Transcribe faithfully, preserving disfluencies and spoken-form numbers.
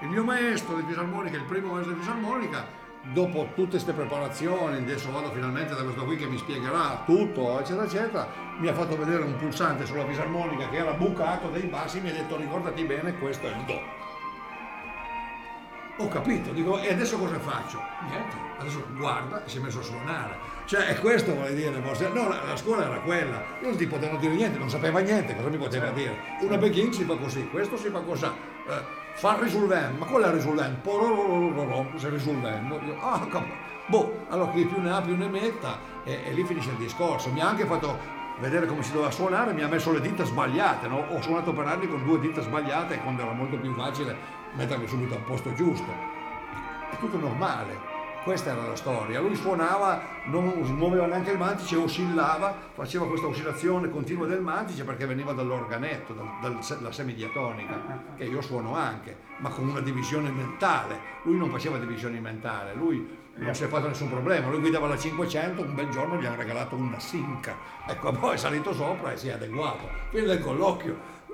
il mio maestro di fisarmonica, il primo maestro di fisarmonica, dopo tutte queste preparazioni, adesso vado finalmente da questo qui che mi spiegherà tutto, eccetera, eccetera, mi ha fatto vedere un pulsante sulla fisarmonica che era bucato dei bassi, mi ha detto ricordati bene, questo è il do. Ho capito, dico, e adesso cosa faccio? Niente, adesso guarda e si è messo a suonare. Cioè, è questo vuole dire, forse. No, la, la scuola era quella, io non ti potevano dire niente, non sapeva niente, cosa mi poteva dire? Una begin si fa così, questo si fa così. Eh, fa il risolvendo, ma qual è il risolvendo? Porororororo, se risolvendo. Io, ah, capo. Boh, allora chi più ne ha più ne metta e, e lì finisce il discorso. Mi ha anche fatto vedere come si doveva suonare, mi ha messo le dita sbagliate, no? Ho suonato per anni con due dita sbagliate quando era molto più facile metterle subito al posto giusto. È tutto normale. Questa era la storia. Lui suonava, non muoveva neanche il mantice, oscillava, faceva questa oscillazione continua del mantice perché veniva dall'organetto, dal, dalla semidiatonica, che io suono anche, ma con una divisione mentale. Lui non faceva divisioni mentali, lui non si è fatto nessun problema, lui guidava la cinquecento, un bel giorno gli hanno regalato una Sinca, ecco, poi è salito sopra e si è adeguato. Fine del colloquio.